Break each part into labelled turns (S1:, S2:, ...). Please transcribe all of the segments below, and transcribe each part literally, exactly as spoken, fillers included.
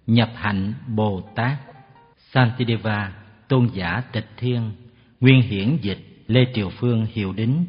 S1: Nhập hạnh Bồ Tát, Santideva, tôn giả Tịch Thiên, nguyên hiển dịch Lê Triều Phương Hiệu Đính.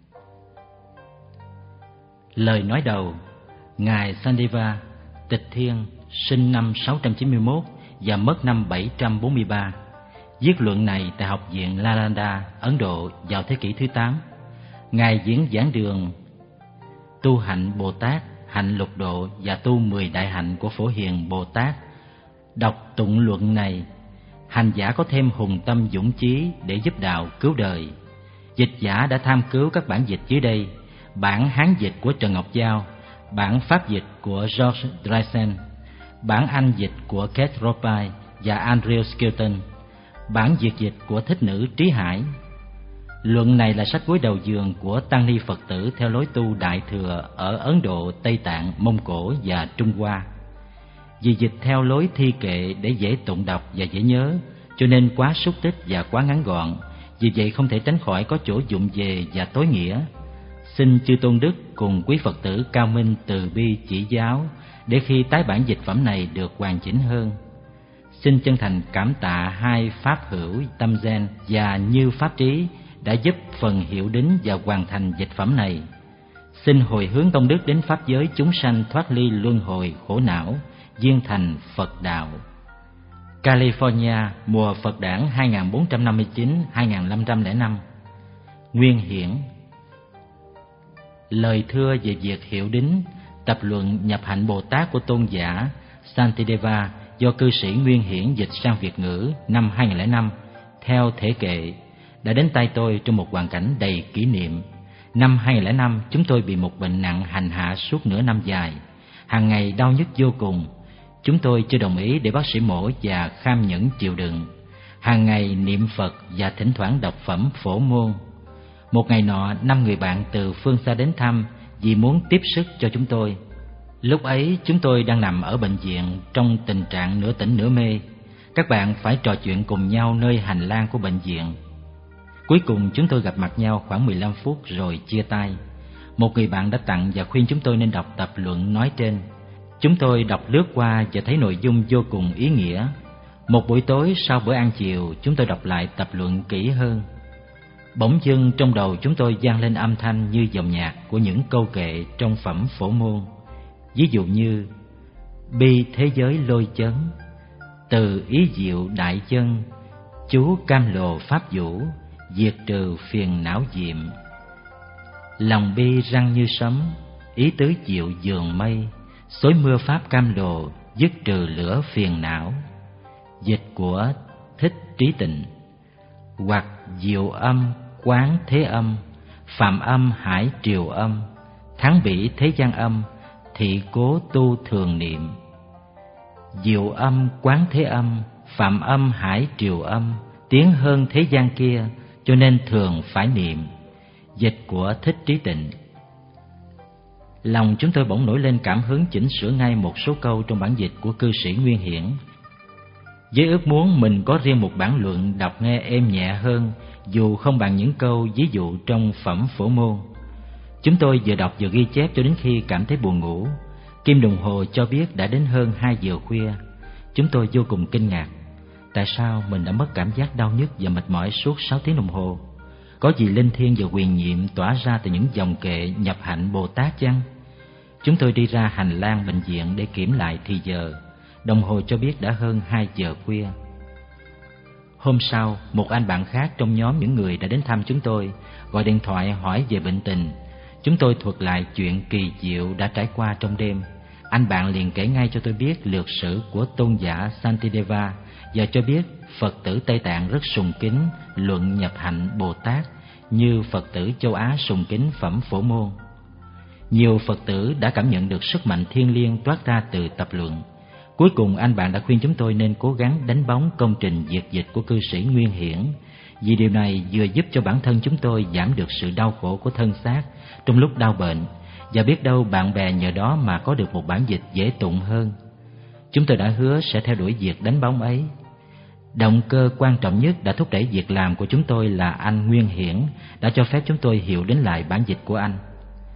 S1: Lời nói đầu. Ngài Santideva, Tịch Thiên, sinh năm sáu trăm chín mươi mốt và mất năm bảy trăm bốn mươi ba. Viết luận này tại Học viện Nalanda, Ấn Độ vào thế kỷ thứ tám. Ngài diễn giảng đường tu hạnh Bồ Tát, hạnh lục độ và tu mười đại hạnh của Phổ Hiền Bồ Tát. Đọc tụng luận này, hành giả có thêm hùng tâm dũng chí để giúp đạo cứu đời. Dịch giả đã tham cứu các bản dịch dưới đây: bản Hán dịch của Trần Ngọc Giao, bản Pháp dịch của George Dryden, bản Anh dịch của Keith Ropai và Andrew Skilton, bản Việt dịch của Thích Nữ Trí Hải. Luận này là sách gối đầu giường của tăng ni Phật tử theo lối tu Đại Thừa ở Ấn Độ, Tây Tạng, Mông Cổ và Trung Hoa. Vì dịch theo lối thi kệ để dễ tụng đọc và dễ nhớ, cho nên quá xúc tích và quá ngắn gọn, vì vậy không thể tránh khỏi có chỗ vụng về và tối nghĩa. Xin chư tôn đức cùng quý Phật tử cao minh từ bi chỉ giáo, để khi tái bản dịch phẩm này được hoàn chỉnh hơn. Xin chân thành cảm tạ hai pháp hữu Tâm Gen và Như Pháp Trí đã giúp phần Hiệu Đính và hoàn thành dịch phẩm này. Xin hồi hướng công đức đến pháp giới chúng sanh thoát ly luân hồi khổ não, viên thành Phật đạo. California, mùa Phật đản hai nghìn bốn trăm năm mươi chín đến hai nghìn năm trăm lẻ năm. Nguyên hiển. Lời thưa về việc Hiệu Đính, tập luận nhập hạnh Bồ Tát của tôn giả Santideva do cư sĩ Nguyên Hiển dịch sang Việt ngữ năm hai nghìn không trăm lẻ năm theo thể kệ đã đến tay tôi trong một hoàn cảnh đầy kỷ niệm. Năm hai nghìn không trăm lẻ năm, chúng tôi bị một bệnh nặng hành hạ suốt nửa năm dài, hàng ngày đau nhức vô cùng. Chúng tôi chưa đồng ý để bác sĩ mổ và kham nhẫn chịu đựng. Hàng ngày niệm Phật và thỉnh thoảng đọc phẩm Phổ Môn. Một ngày nọ, năm người bạn từ phương xa đến thăm vì muốn tiếp sức cho chúng tôi. Lúc ấy chúng tôi đang nằm ở bệnh viện trong tình trạng nửa tỉnh nửa mê. Các bạn phải trò chuyện cùng nhau nơi hành lang của bệnh viện. Cuối cùng chúng tôi gặp mặt nhau khoảng mười lăm phút rồi chia tay. Một người bạn đã tặng và khuyên chúng tôi nên đọc tập luận nói trên. Chúng tôi đọc lướt qua và thấy nội dung vô cùng ý nghĩa. Một buổi tối sau bữa ăn chiều, chúng tôi đọc lại tập luận kỹ hơn. Bỗng dưng trong đầu chúng tôi vang lên âm thanh như dòng nhạc của những câu kệ trong phẩm Phổ Môn. Ví dụ như: bi thế giới lôi chấn, từ ý diệu đại chân, chú cam lồ pháp vũ, diệt trừ phiền não diệm. Lòng bi răng như sấm, ý tứ diệu dường mây, xối mưa pháp cam lồ, dứt trừ lửa phiền não. Dịch của Thích Trí Tịnh. Hoặc diệu âm quán thế âm, phạm âm hải triều âm, thắng bỉ thế gian âm, thị cố tu thường niệm. Diệu âm quán thế âm, phạm âm hải triều âm, tiến hơn thế gian kia, cho nên thường phải niệm. Dịch của Thích Trí Tịnh. Lòng chúng tôi bỗng nổi lên cảm hứng chỉnh sửa ngay một số câu trong bản dịch của cư sĩ Nguyên Hiển. Với ước muốn mình có riêng một bản luận đọc nghe êm nhẹ hơn, dù không bằng những câu ví dụ trong phẩm Phổ Môn. Chúng tôi vừa đọc vừa ghi chép cho đến khi cảm thấy buồn ngủ. Kim đồng hồ cho biết đã đến hơn hai giờ khuya. Chúng tôi vô cùng kinh ngạc. Tại sao mình đã mất cảm giác đau nhức và mệt mỏi suốt sáu tiếng đồng hồ? Có gì linh thiêng và huyền nhiệm tỏa ra từ những dòng kệ nhập hạnh Bồ Tát chăng? Chúng tôi đi ra hành lang bệnh viện để kiểm lại thì giờ. Đồng hồ cho biết đã hơn hai giờ khuya. Hôm sau, một anh bạn khác trong nhóm những người đã đến thăm chúng tôi gọi điện thoại hỏi về bệnh tình. Chúng tôi thuật lại chuyện kỳ diệu đã trải qua trong đêm. Anh bạn liền kể ngay cho tôi biết lược sử của tôn giả Santideva và cho biết Phật tử Tây Tạng rất sùng kính luận nhập hạnh Bồ Tát, như Phật tử châu Á sùng kính phẩm Phổ Môn. Nhiều Phật tử đã cảm nhận được sức mạnh thiêng liêng toát ra từ tập luận. Cuối cùng anh bạn đã khuyên chúng tôi nên cố gắng đánh bóng công trình diệt dịch của cư sĩ Nguyên Hiển, vì điều này vừa giúp cho bản thân chúng tôi giảm được sự đau khổ của thân xác trong lúc đau bệnh, và biết đâu bạn bè nhờ đó mà có được một bản dịch dễ tụng hơn. Chúng tôi đã hứa sẽ theo đuổi việc đánh bóng ấy. Động cơ quan trọng nhất đã thúc đẩy việc làm của chúng tôi là anh Nguyên Hiển đã cho phép chúng tôi hiểu đến lại bản dịch của anh.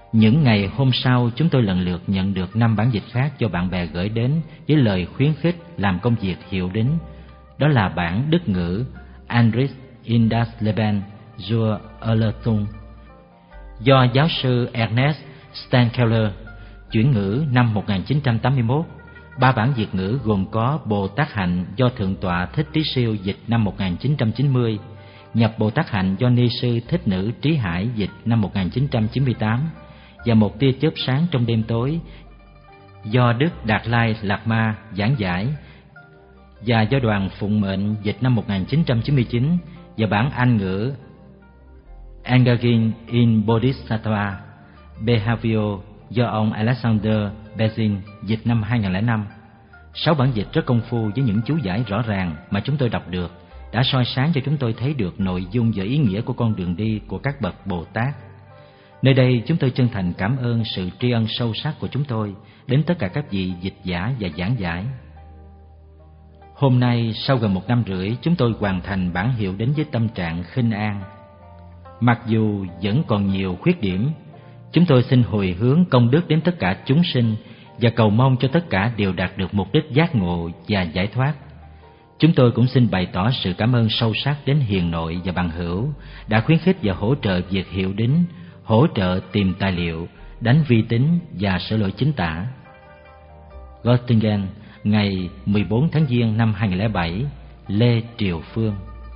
S1: Những ngày hôm sau, chúng tôi lần lượt nhận được năm bản dịch khác do bạn bè gửi đến với lời khuyến khích làm công việc hiệu đính. Đó là bản Đức ngữ Andrich in das Leben zur Erlösung do giáo sư Ernest Steinkeller, chuyển ngữ năm một nghìn chín trăm tám mươi mốt. Ba bản Việt ngữ gồm có Bồ Tát Hạnh do Thượng tọa Thích Trí Siêu dịch năm một nghìn chín trăm chín mươi, Nhập Bồ Tát Hạnh do Ni sư Thích Nữ Trí Hải dịch năm một nghìn chín trăm chín mươi tám và Một tia chớp sáng trong đêm tối do Đức Đạt Lai Lạt Ma giảng giải và do Đoàn Phụng Mệnh dịch năm một nghìn chín trăm chín mươi chín, và bản Anh ngữ Engaging in Bodhisattva Behavior do ông Alexander Bezin dịch năm hai nghìn lẻ năm. Sáu bản dịch rất công phu với những chú giải rõ ràng mà chúng tôi đọc được đã soi sáng cho chúng tôi thấy được nội dung và ý nghĩa của con đường đi của các bậc Bồ Tát. Nơi đây chúng tôi chân thành cảm ơn sự tri ân sâu sắc của chúng tôi đến tất cả các vị dịch giả và giảng giải. Hôm nay, sau gần một năm rưỡi, chúng tôi hoàn thành bản hiệu đến với tâm trạng khinh an. Mặc dù vẫn còn nhiều khuyết điểm, chúng tôi xin hồi hướng công đức đến tất cả chúng sinh và cầu mong cho tất cả đều đạt được mục đích giác ngộ và giải thoát. Chúng tôi cũng xin bày tỏ sự cảm ơn sâu sắc đến hiền nội và bằng hữu đã khuyến khích và hỗ trợ việc hiệu đính, hỗ trợ tìm tài liệu, đánh vi tính và sửa lỗi chính tả. Göttingen, ngày mười bốn tháng Giêng năm hai nghìn lẻ bảy, Lê Triều Phương.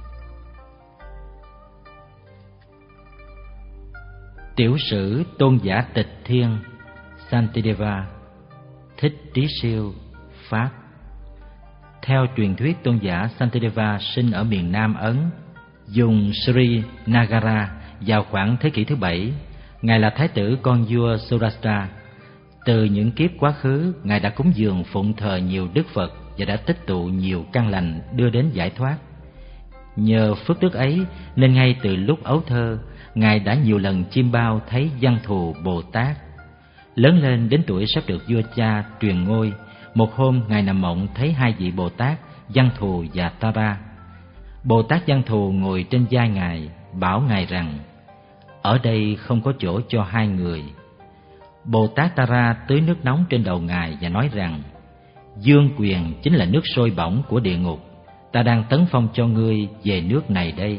S1: Tiểu sử Tôn giả Tịch Thiên Santideva, Thích Trí Siêu, Pháp. Theo truyền thuyết, tôn giả Santideva sinh ở miền Nam Ấn, dùng Sri Nagara vào khoảng thế kỷ thứ bảy. Ngài là thái tử con vua Surashtra. Từ những kiếp quá khứ, Ngài đã cúng dường phụng thờ nhiều đức Phật và đã tích tụ nhiều căn lành đưa đến giải thoát. Nhờ phước đức ấy nên ngay từ lúc ấu thơ, Ngài đã nhiều lần chiêm bao thấy Văn Thù Bồ Tát. Lớn lên đến tuổi sắp được vua cha truyền ngôi, một hôm Ngài nằm mộng thấy hai vị Bồ Tát, Văn Thù và Tara. Bồ Tát Văn Thù ngồi trên vai Ngài, bảo Ngài rằng: ở đây không có chỗ cho hai người. Bồ Tát Tara tưới nước nóng trên đầu Ngài và nói rằng: dương quyền chính là nước sôi bỏng của địa ngục, ta đang tấn phong cho ngươi về nước này đây.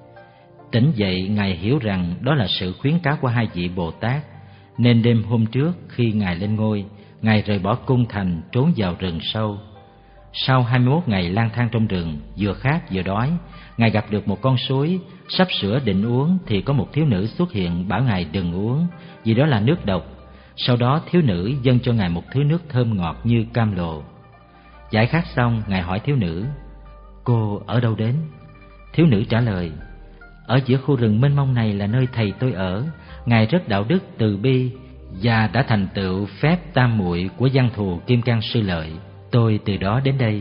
S1: Tỉnh dậy, Ngài hiểu rằng đó là sự khuyến cáo của hai vị Bồ Tát, nên đêm hôm trước khi Ngài lên ngôi, Ngài rời bỏ cung thành trốn vào rừng sâu. Sau hai mươi mốt ngày lang thang trong rừng, vừa khát vừa đói, Ngài gặp được một con suối, sắp sửa định uống thì có một thiếu nữ xuất hiện bảo Ngài đừng uống, vì đó là nước độc. Sau đó thiếu nữ dâng cho Ngài một thứ nước thơm ngọt như cam lộ. Giải khát xong, Ngài hỏi thiếu nữ: cô ở đâu đến? Thiếu nữ trả lời: ở giữa khu rừng mênh mông này là nơi thầy tôi ở. Ngài rất đạo đức từ bi và đã thành tựu phép tam muội của Văn Thù Kim Cang Sư Lợi. Tôi từ đó đến đây.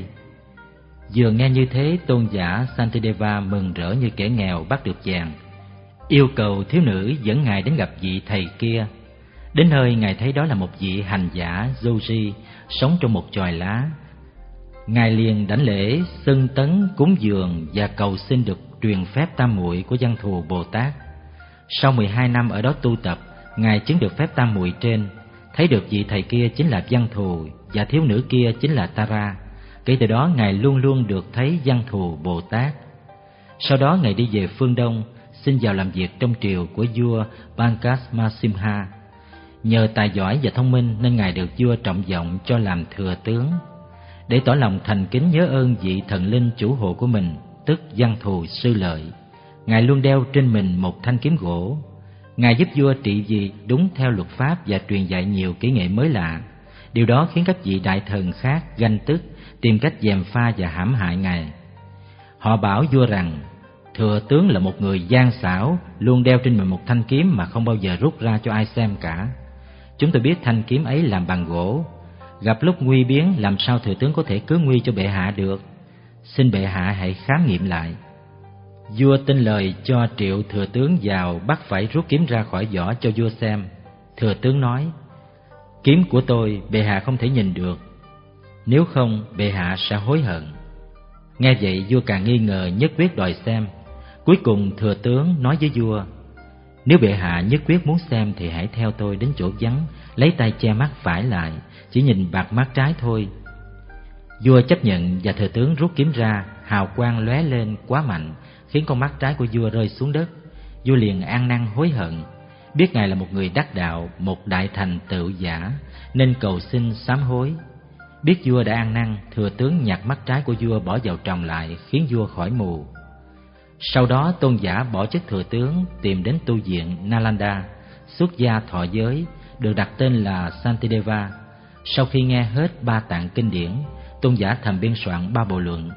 S1: Vừa nghe như thế, tôn giả Santideva mừng rỡ như kẻ nghèo bắt được vàng, yêu cầu thiếu nữ dẫn Ngài đến gặp vị thầy kia. Đến nơi, Ngài thấy đó là một vị hành giả Yogi sống trong một chòi lá. Ngài liền đảnh lễ, xưng tấn, cúng dường và cầu xin được truyền phép tam muội của Văn Thù Bồ Tát. Sau mười hai năm ở đó tu tập, Ngài chứng được phép tam muội trên, thấy được vị thầy kia chính là Văn Thù và thiếu nữ kia chính là Tara. Kể từ đó, Ngài luôn luôn được thấy Văn Thù Bồ Tát. Sau đó, Ngài đi về phương Đông, xin vào làm việc trong triều của vua Pankasmasimha. Nhờ tài giỏi và thông minh nên Ngài được vua trọng vọng cho làm thừa tướng. Để tỏ lòng thành kính nhớ ơn vị thần linh chủ hộ của mình, tức Văn Thù Sư Lợi, Ngài luôn đeo trên mình một thanh kiếm gỗ. Ngài giúp vua trị vì đúng theo luật pháp và truyền dạy nhiều kỹ nghệ mới lạ. Điều đó khiến các vị đại thần khác ganh tức, tìm cách gièm pha và hãm hại Ngài. Họ bảo vua rằng thừa tướng là một người gian xảo, luôn đeo trên mình một thanh kiếm mà không bao giờ rút ra cho ai xem cả. Chúng tôi biết thanh kiếm ấy làm bằng gỗ. Gặp lúc nguy biến, làm sao thừa tướng có thể cứu nguy cho bệ hạ được? Xin bệ hạ hãy khám nghiệm lại. Vua tin lời cho triệu thừa tướng vào, bắt phải rút kiếm ra khỏi vỏ cho vua xem. Thừa tướng nói: kiếm của tôi bệ hạ không thể nhìn được, nếu không bệ hạ sẽ hối hận. Nghe vậy, vua càng nghi ngờ, nhất quyết đòi xem. Cuối cùng thừa tướng nói với vua: Nếu bệ hạ nhất quyết muốn xem thì hãy theo tôi đến chỗ vắng, lấy tay che mắt phải lại, chỉ nhìn bạc mắt trái thôi. Vua chấp nhận và thừa tướng rút kiếm ra, hào quang lóe lên quá mạnh, khiến con mắt trái của vua rơi xuống đất. Vua liền ăn năn hối hận, biết ngài là một người đắc đạo, một đại thành tựu giả, nên cầu xin sám hối. Biết vua đã ăn năn, thừa tướng nhặt mắt trái của vua bỏ vào tròng lại, khiến vua khỏi mù. Sau đó tôn giả bỏ chức thừa tướng, tìm đến tu viện Nalanda, xuất gia thọ giới, được đặt tên là Santideva. Sau khi nghe hết ba tạng kinh điển, tôn giả thầm biên soạn ba bộ luận: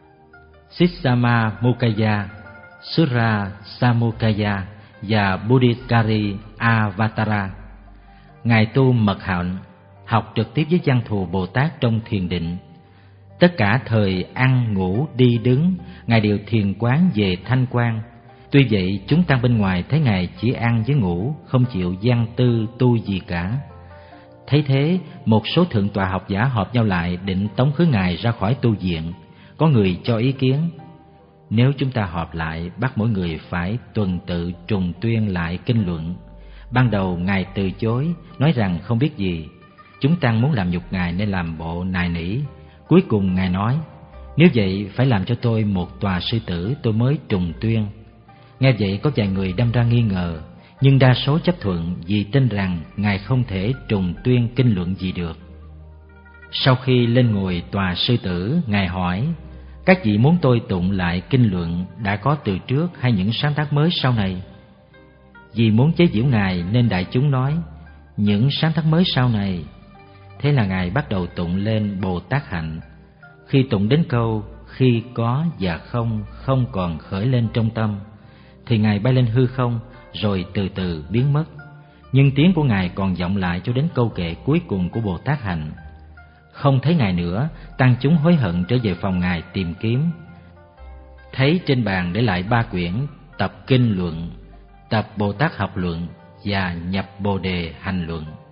S1: Sissama Mukaya, Sura Samukaya và Buddhikari Avatara. Ngài tu mật hạnh, học trực tiếp với Văn Thù Bồ Tát trong thiền định. Tất cả thời ăn, ngủ, đi, đứng, Ngài đều thiền quán về thanh quan. Tuy vậy, chúng tăng bên ngoài thấy Ngài chỉ ăn với ngủ, không chịu văn tư tu gì cả. Thấy thế, một số thượng tọa học giả họp nhau lại định tống khứ Ngài ra khỏi tu viện. Có người cho ý kiến: nếu chúng ta họp lại bắt mỗi người phải tuần tự trùng tuyên lại kinh luận. Ban đầu Ngài từ chối, nói rằng không biết gì. Chúng tăng muốn làm nhục Ngài nên làm bộ nài nỉ. Cuối cùng Ngài nói: nếu vậy phải làm cho tôi một tòa sư tử tôi mới trùng tuyên. Nghe vậy có vài người đâm ra nghi ngờ, nhưng đa số chấp thuận vì tin rằng Ngài không thể trùng tuyên kinh luận gì được. Sau khi lên ngồi tòa sư tử, Ngài hỏi: các vị muốn tôi tụng lại kinh luận đã có từ trước hay những sáng tác mới sau này? Vì muốn chế giễu Ngài nên đại chúng nói: những sáng tác mới sau này. Thế là Ngài bắt đầu tụng lên Bồ Tát hạnh. Khi tụng đến câu khi có và không không còn khởi lên trong tâm, thì Ngài bay lên hư không rồi từ từ biến mất. Nhưng tiếng của Ngài còn vọng lại cho đến câu kệ cuối cùng của Bồ Tát hạnh. Không thấy Ngài nữa, tăng chúng hối hận trở về phòng Ngài tìm kiếm. Thấy trên bàn để lại ba quyển: tập kinh luận, tập Bồ Tát học luận và nhập Bồ đề hành luận.